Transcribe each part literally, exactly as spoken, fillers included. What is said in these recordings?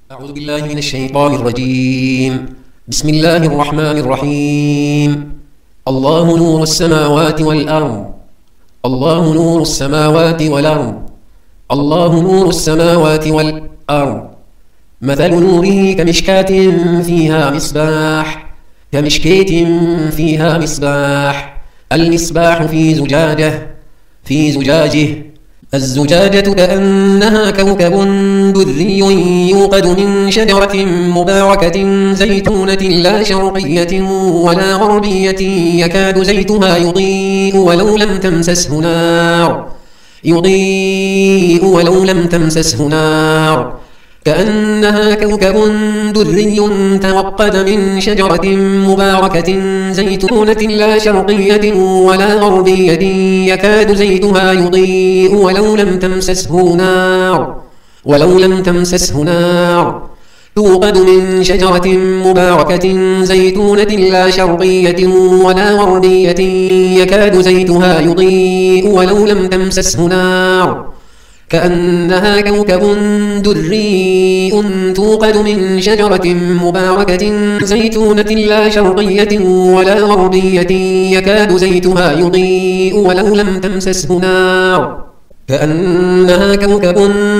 أعوذ بالله من الشيطان الرجيم. بسم الله الرحمن الرحيم. الله نور السماوات والأرض. الله نور السماوات والأرض. الله نور السماوات والأرض. مثل نوره كمشكاة فيها مصباح كمشكاة فيها مصباح المصباح في زجاجة في زجاجه الزجاجة كأنها كوكب دري يوقد من شجرة مباركة زيتونة لا شرقية ولا غربية يكاد زيتها يضيء ولو لم تمسسه نار يضيء ولو لم تمسسه نار كأنها كوكب دري توقد من شجرة مباركة زيتونة لا شرقية ولا غربية يكاد زيتها يضيء ولو لم تمسسه نار ولو لم تمسسه نار توقد من شجرة مباركة زيتونة لا شرقية ولا غربية يكاد زيتها يضيء ولو لم تمسسه نار كأنها كوكب دري توقد من شجرة مباركة زيتونة لا شرقية ولا غربية يكاد زيتها يضيء ولو لم تمسسه نار كأنها كوكب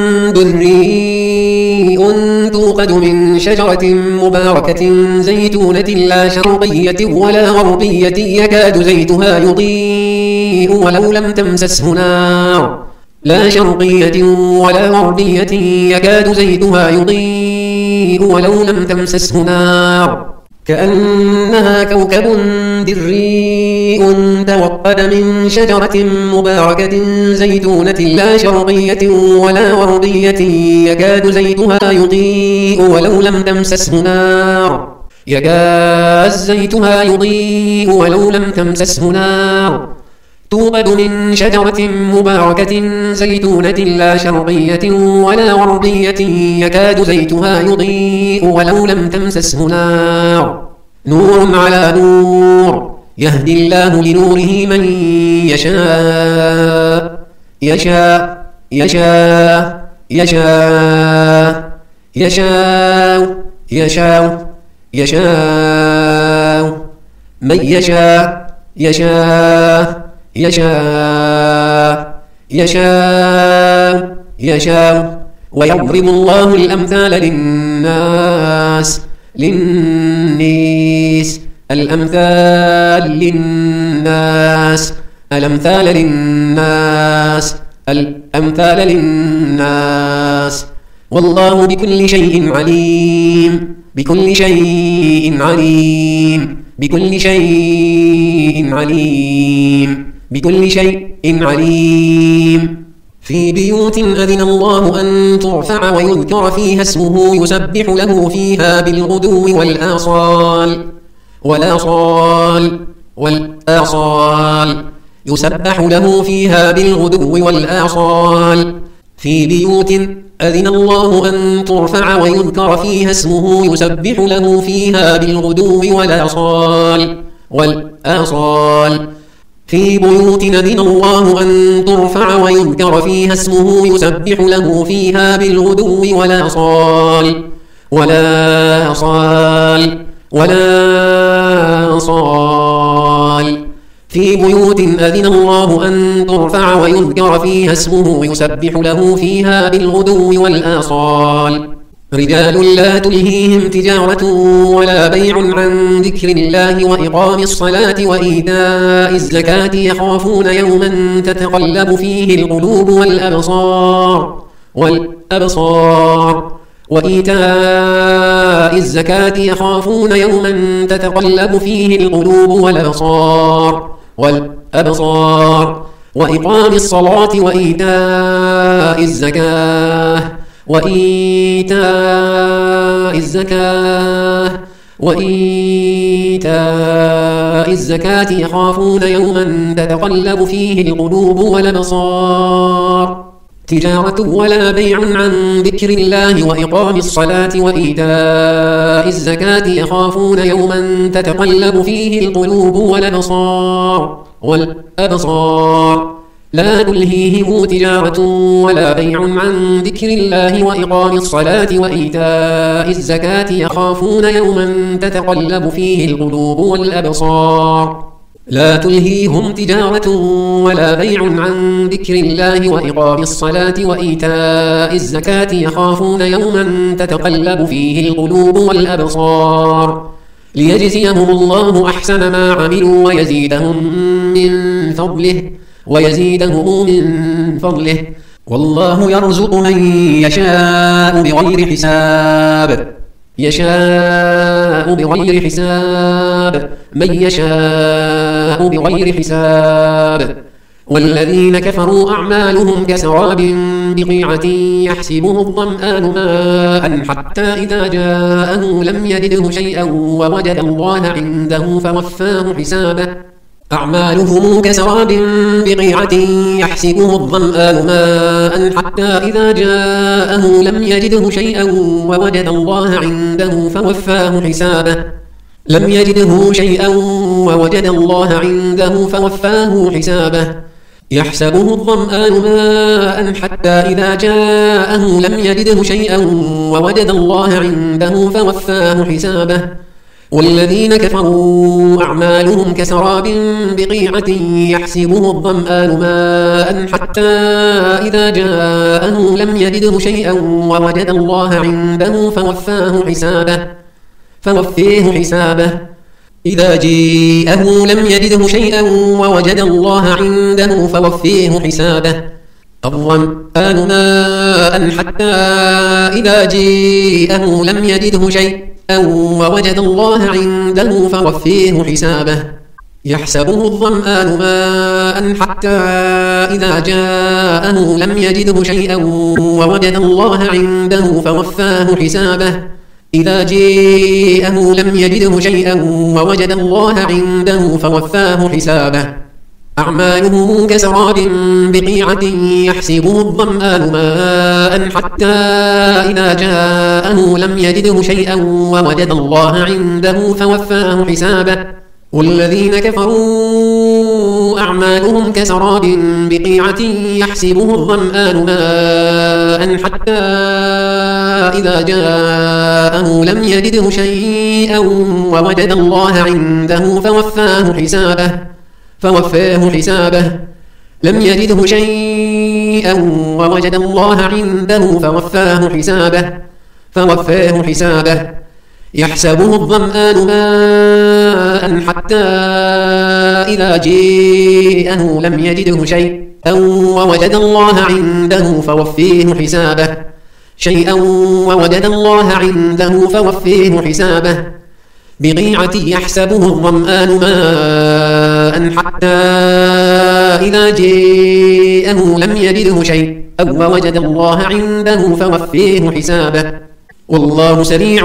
دري توقد من شجرة مباركة زيتونة لا شرقية ولا غربية يكاد زيتها يضيء ولو لم تمسسه نار لا شرقية ولا غربية يكاد زيتها يضيء ولو لم تمسسه نار كأنها كوكب دري توقد من شجرة مباركة زيتونة لا شرقية ولا غربية يكاد زيتها يضيء ولو لم تمسسه نار يكاد زيتها يضيء ولو لم تمسسه نار توقد من شجرة مباركة زيتونة لا شرقية ولا غربية يكاد زيتها يضيء ولو لم تمسسه نار نور على نور يهدي الله لنوره من يشاء يشاء يشاء يشاء يشاء يشاء يشاء من يشاء يشاء يشاء يشاء يشاء ويضرب الله الأمثال للناس للناس الأمثال للناس الأمثال للناس الأمثال للناس والله بكل شيء عليم بكل شيء عليم بكل شيء عليم بكل شيء عليم في بيوت أذن الله أن ترفع ويذكر فيها اسمه يسبح له فيها بالغدو والآصال والآصال والآصال يسبح له فيها بالغدو والآصال في بيوت أذن الله أن ترفع ويذكر فيها اسمه يسبح له فيها بالغدو والآصال والآصال في بيوت أذن الله أن ترفع ويذكر فيها اسمه يسبح له فيها بالغدو والآصال والآصال والآصال في بيوت أذن الله أن ترفع ويذكر فيها اسمه يسبح له فيها بالغدو والآصال رجال لا تلهيهم تجارة ولا بيع عن ذكر الله وإقام الصلاة وإيتاء الزكاة يخافون يوما تتقلب فيه القلوب والأبصار والأبصار وإيتاء الزكاة يخافون يوما تتقلب فيه القلوب والأبصار والأبصار وإقام الصلاة وإيتاء الزكاة وإيتاء الزكاة وإيتاء الزكاة يخافون يوما تتقلب فيه القلوب والأبصار تجارة ولا بيع عن ذكر الله وإقام الصلاة وإيتاء الزكاة يخافون يوما تتقلب فيه القلوب والأبصار والأبصار لا تلهيهم تجارة ولا بيع عن ذكر الله وإقام الصلاة وإيتاء الزكاة يخافون يوما تتقلب فيه القلوب والأبصار لا تلهيهم تجارة ولا بيع عن ذكر الله وإقام الصلاة وإيتاء الزكاة يخافون يوما تتقلب فيه القلوب والأبصار ليجزيهم الله أحسن ما عملوا ويزيدهم من فضله ويزيدهم من فضله والله يرزق من يشاء بغير حساب يشاء بغير حساب من يشاء بغير حساب والذين كفروا أعمالهم كسراب بقيعة يحسبه الظمآن ماء حتى إذا جاءه لم يجده شيئا ووجد الله عنده فوفاه حسابه أعمالهم كسراب بقيعة يحسبه الظمآن ماء حتى إذا جاءه لم يجده شيئا ووجد الله عنده فوفاه حسابه لم يجده شيئا ووجد الله عنده فوفاه حسابه يحسبه الظمآن ماء حتى إذا جاءه لم يجده شيئا ووجد الله عنده فوفاه حسابه والذين كفروا أعمالهم كسراب بقيعة يحسبه الظمآن ماء حتى إذا جاءه لم يجده شيئا ووجد الله عنده فوفاه حسابه فوفيه حسابه إذا جاءه لم يجده شيئا ووجد الله عنده فوفيه حسابه الظمآن ماء حتى إذا جاءه لم يجده شيئا ووجد الله عنده فوفيه حسابه يحسبه الظمآن ماء حتى إذا جاءه لم يجده شيئا ووجد الله عنده فوفاه حسابه إذا جاءه لم يجده شيئا ووجد الله عنده فوفاه حسابه أعمالهم كسراب بقيعة يحسبه الظمآن ماء حتى إذا جاءه لم يجده شيئا ووجد الله عنده فوفاه حسابه والذين كفروا أعمالهم كسراب بقيعة يحسبه الظمآن ماء حتى إذا جاءه لم يجده شيئا ووجد الله عنده فوفاه حسابه فوفاه حسابه لم يجده شيئا ووجد الله عنده فوفاه حسابه فوفاه حسابه يحسبه الظمآن ماء حتى إذا جاءه لم يجده شيئا ووجد الله عنده فوفيه حسابه شيئا ووجد الله عنده فوفيه حسابه بقيعة يحسبه الظمآن ماء حتى إذا جاءه لم يجده شيئا ووجد الله عنده فوفيه حسابه والله سريع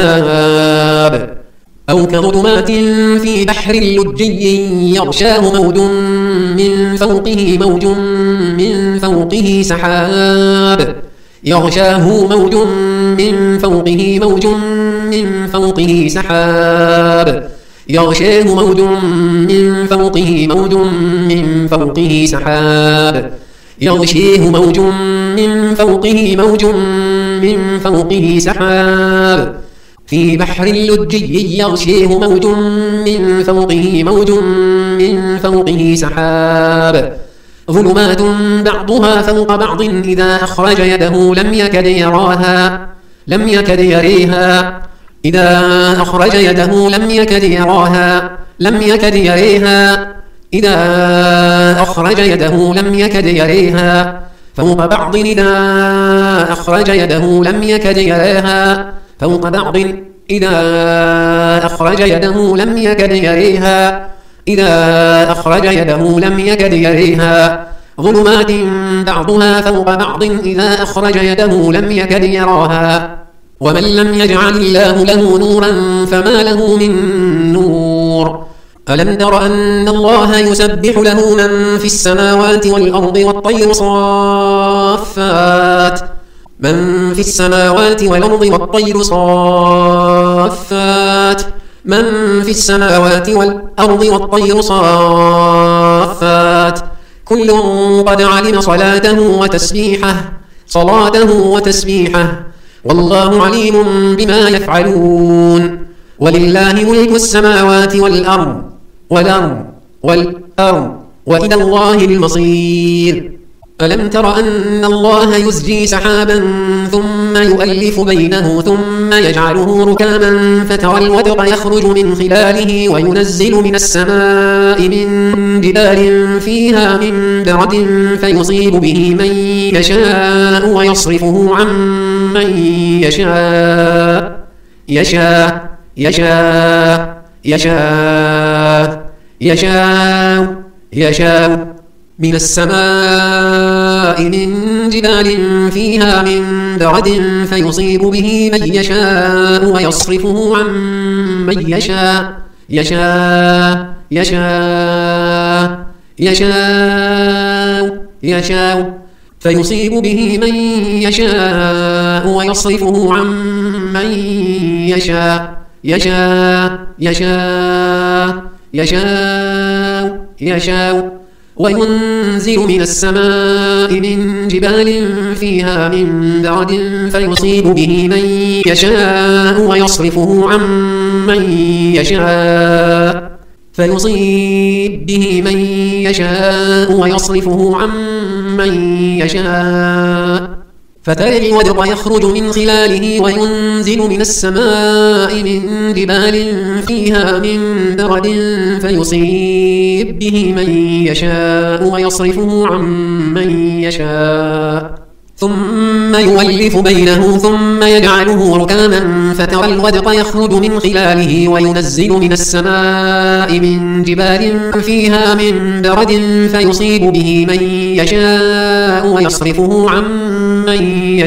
الحساب أو كظلمات في بحر لجي يغشاه موج من فوقه موج من فوقه سحاب يغشاه موج من فوقه موج من فوقه سحاب يغشاه موج من فوقه موج من فوقه سحاب يغشيه موج من فوقه موج من فوقه سحاب في بحر لجي يغشيه موج من فوقه موج من فوقه سحاب ظلمات بعضها فوق بعض إذا أخرج يده لم يكد يراها لم يكد يريها إذا أخرج يده لم يكد يراها لم يكد يريها إذا أخرج يده لم يكد يريها فوق بعض إذا أخرج يده لم يكد يريها فوق بعض إذا أخرج يده لم يكد يريها إذا أخرج يده لم يكد يريها ظلمات بعضها فوق بعض إذا أخرج يده لم يكد يراها ومن لم يجعل الله له نورا فما له من نور ألم تر أن الله يسبح له من في السماوات والأرض والطير صافات من في السماوات والأرض والطير صافات من في السماوات والأرض والطير صافات كل قد علم صلاته وتسبيحه صلاته وتسبيحه والله عليم بما يفعلون ولله ملك السماوات والأرض والأرض والأرض وإلى الله المصير ألم تر أن الله يزجي سحابا ثم يؤلف بينه ثم يجعله ركاما فترى الودق يخرج من خلاله وينزل من السماء من جبال فيها من برد فيصيب به من يشاء ويصرفه عن من يشاء يشاء يشاء يشاء يشاء يشاء من السماء من جبال فيها من برد فيصيب به من يشاء ويصرفه عن من يشاء يشاء يشاء يشاء يشاء فيصيب به من يشاء ويصرفه عن من يشاء يشاء يشاء يشاء يشاء وينزل من السماء من جبال فيها من برد فيصيب به من يشاء ويصرفه عن من يشاء فيصيب به من يشاء ويصرفه عن من يشاء فترى الودق يخرج من خلاله وينزل من السماء من جبال فيها من برد فيصيب به من يشاء ويصرفه عن من يشاء ثم يؤلف بينه ثم يجعله ركاما فترى الودق يخرج من خلاله وينزل من السماء من جبال فيها من برد فيصيب به من يشاء ويصرفه عن من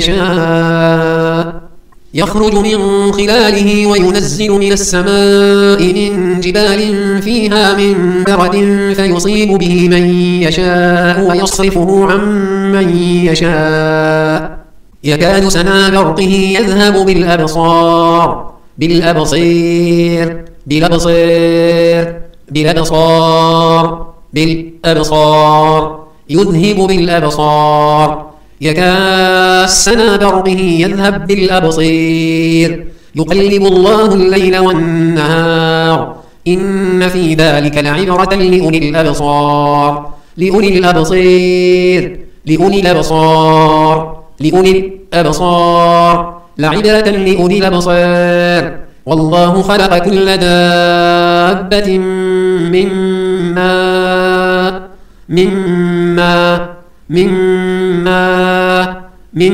يشاء يخرج من خلاله وينزل من السماء من جبال فيها من برد فيصيب به من يشاء ويصرفه عن من يشاء يكاد سنا برقه يذهب بالأبصار بالأبصير بالأبصير بالأبصار بالأبصار يذهب بالأبصار يكاد سنا برقه يذهب بالأبصير يقلب الله الليل والنهار إن في ذلك لعبرة لأولي الأبصار لأولي الأبصير لأولي الأبصار لأولي الأبصار لعبرة لأولي الأبصار والله خلق كل دابة من ماء من ماء من ماء من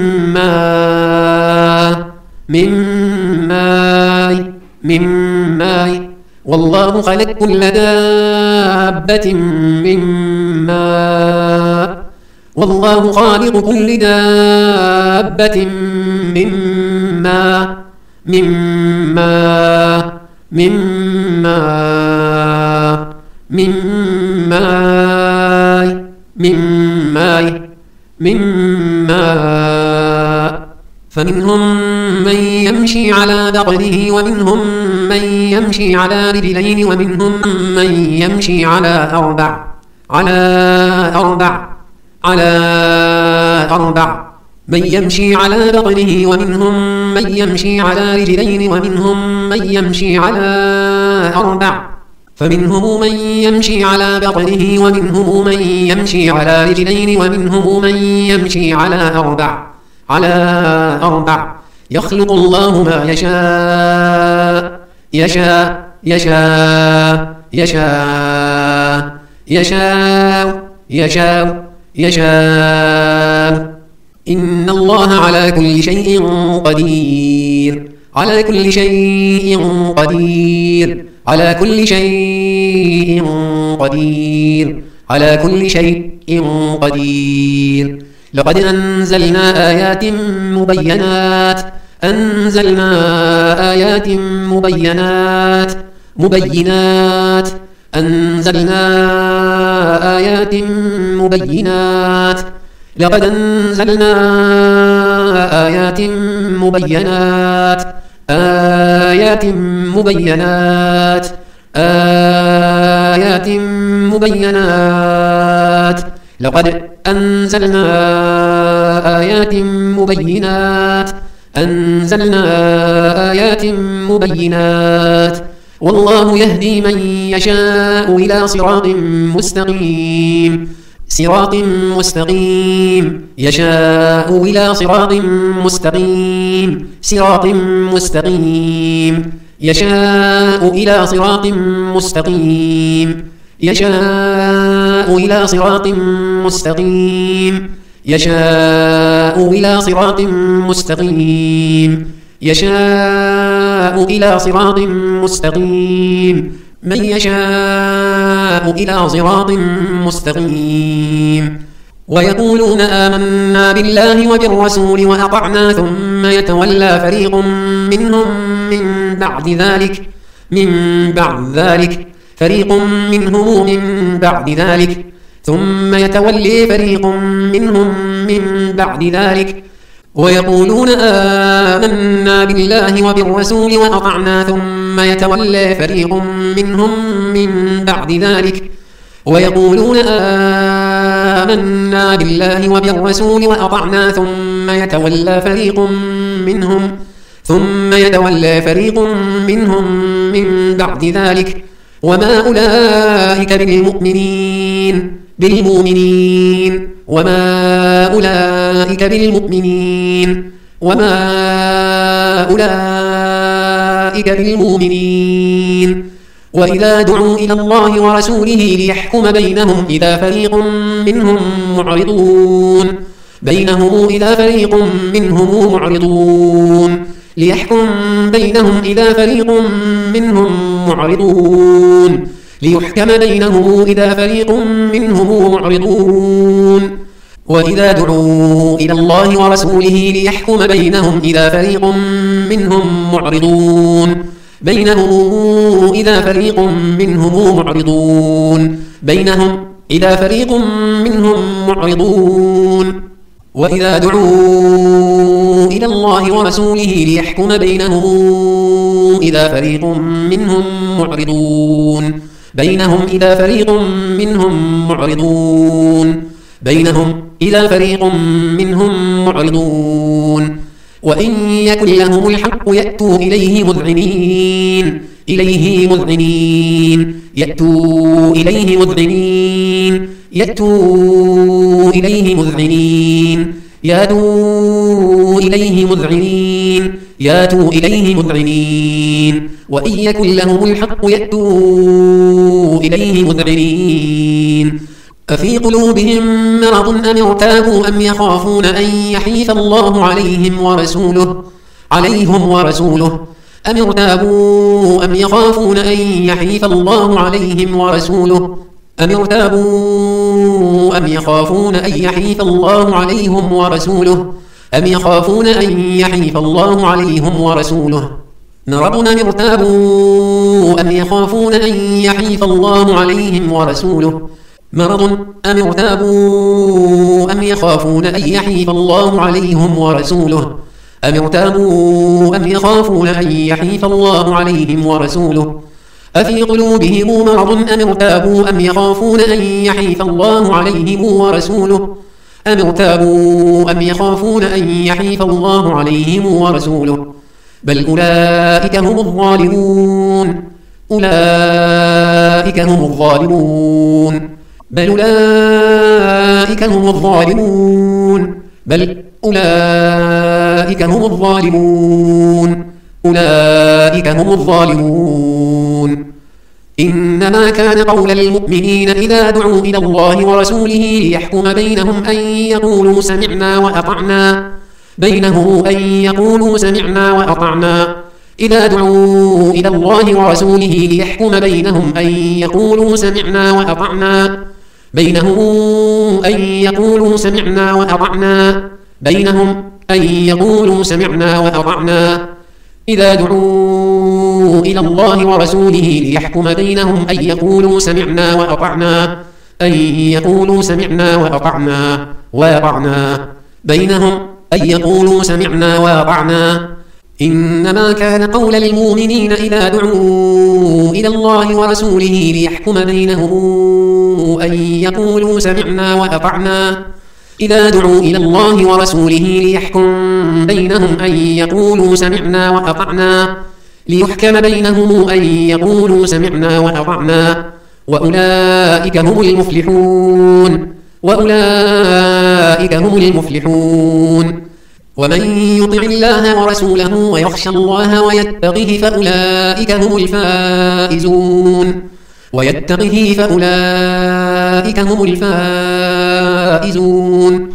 ماء من ماء من ماء والله خلق كل دابة من ماء والله خالق كل دابة من ماء من ماء من ماء من ماء من ماء من ماء فمنهم من يمشي على بطنه ومنهم من يمشي على رجلين ومنهم من يمشي على أربع على أربع على أربع من يمشي على بطنه ومنهم من يمشي على رجلين ومنهم من يمشي على أربع فمنهم من يمشي على بطنه ومنهم من يمشي على رجلين ومنهم من يمشي على أربع على أربع يخلق الله ما يشاء يشاء يشاء يشاء يشاء يشاء يشاء إن الله على كل شيء قدير على كل شيء قدير على كل شيء قدير على كل شيء قدير لقد أنزلنا آيات مبينات أنزلنا آيات مبينات مبينات أنزلنا آيات مبينات لقد أنزلنا آيات مبينات آيات مبينات آيات آيات مبينات لقد أنزلنا آيات مبينات أنزلنا آيات مبينات والله يهدي من يشاء إلى صراط مستقيم صراط مستقيم يشاء إلى صراط مستقيم صراط مستقيم يشاء إلى صراط مستقيم يشاء إلى صراط مستقيم يشاء إلى صراط مستقيم يشاء إلى صراط مستقيم من يشاء إلى صراط مستقيم ويقولون آمنا بالله وبالرسول وأطعنا ثم يتولى فريق منهم من بعد ذلك من بعد ذلك فريق منهم من بعد ذلك ثم يتولي فريق منهم من بعد ذلك ويقولون آمنا بالله وبالرسول وأطعنا ثم يتولى فريق منهم من بعد ذلك ويقولون آمنا بالله وبالرسول وأطعنا ثم يتولى فريق منهم ثم يتولى فريق منهم من بعد ذلك وما أولئك بالمؤمنين بالمؤمنين وما أولئك بالمؤمنين وما أولئك بالمؤمنين وإذا دعوا إلى الله ورسوله ليحكم بينهم إذا فريق منهم معرضون بينهم إذا فريق منهم معرضون ليحكم بينهم إذا فريق منهم معرضون ليحكم بينهم إذا فريق منهم معرضون وإذا دعوا إلى الله ورسوله ليحكم بينهم إذا فريق منهم معرضون بينهم إذا فريق منهم معرضون بينهم إذا فريق منهم معرضون وإذا دعوا إلى الله ورسوله ليحكم بينهم إذا فريق منهم معرضون بينهم إذا فريق منهم معرضون بينهم إذا فريق منهم معرضون وإن يكن لهم الحق يأتوا إليه مذعنين إليه مذعنين يأتوا إليه مذعنين يأتوا إليه مذعنين يأتوا إليه مذعنين يأتوا إليه مذعنين وإن يكن لهم الحق يأتوا إليه مذعنين أفي قلوبهم مرض أم ارتابوا أم يخافون أن يحيف الله عليهم ورسوله عليهم ورسوله أم ارتابوا أم يخافون أن يحيف الله عليهم ورسوله أم ارتابوا أم يخافون أن يحيف الله عليهم ورسوله أم يخافون أن يحيف الله عليهم ورسوله مرض أم ارتابوا أم يخافون أن يحيف الله عليهم ورسوله مرض أم ارتابوا أم يخافون أن يحيف الله عليهم ورسوله أم ارتابوا أم يخافون أن يحيف الله عليهم ورسوله أفي قلوبهم مرض أم ارتابوا أم يخافون أن يحيف الله عليهم ورسوله أم ارتابوا أم يخافون أن يحيف الله عليهم ورسوله بل أولئك هم الظالمون أولئك هم الظالمون بل أولئك هم الظالمون بل أولئك هم الظالمون أولئك هم الظالمون إنما كان قول المؤمنين إذا دعوا إلى الله ورسوله ليحكم بينهم أن يقولوا سمعنا وأطعنا بينهم أن يقولوا سمعنا وأطعنا إذا دعوا إلى الله ورسوله ليحكم بينهم أن يقولوا سمعنا وأطعنا بينهم أن يقولوا سمعنا وأطعنا بينهم أن يقولوا سمعنا وأطعنا إذا دعوا إلى الله ورسوله ليحكم بينهم أن يقولوا سمعنا وأطعنا أن يقولوا سمعنا وأطعنا وأطعنا بينهم أن يقولوا سمعنا وأطعنا إنما كان قول المؤمنين إذا دعوا إلى الله ورسوله ليحكم بينهم أن يقولوا سمعنا وأطعنا إذا دعوا إلى الله ورسوله ليحكم بينهم أن يقولوا سمعنا وأطعنا ليحكم بينهم أن يقولوا سمعنا وأطعنا وأولئك هم المفلحون وأولئك هم المفلحون ومن يطع الله ورسوله ويخشى الله ويتقه فأولئك هم الفائزون ويتقه فأولئك هم الفائزون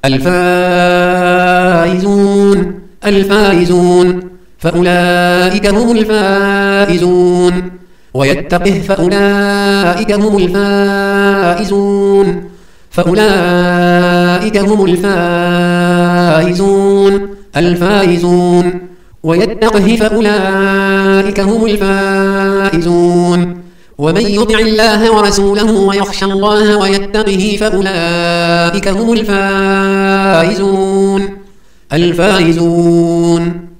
الفائزون الفائزون فأولئك هم الفائزون ويتقه فأولئك هم الفائزون فأولئك هم الفائزون الفائزون ويتقه فأولئك هم الفائزون ومن يطع الله ورسوله ويخشى الله ويتقه فأولئك هم الفائزون الفائزون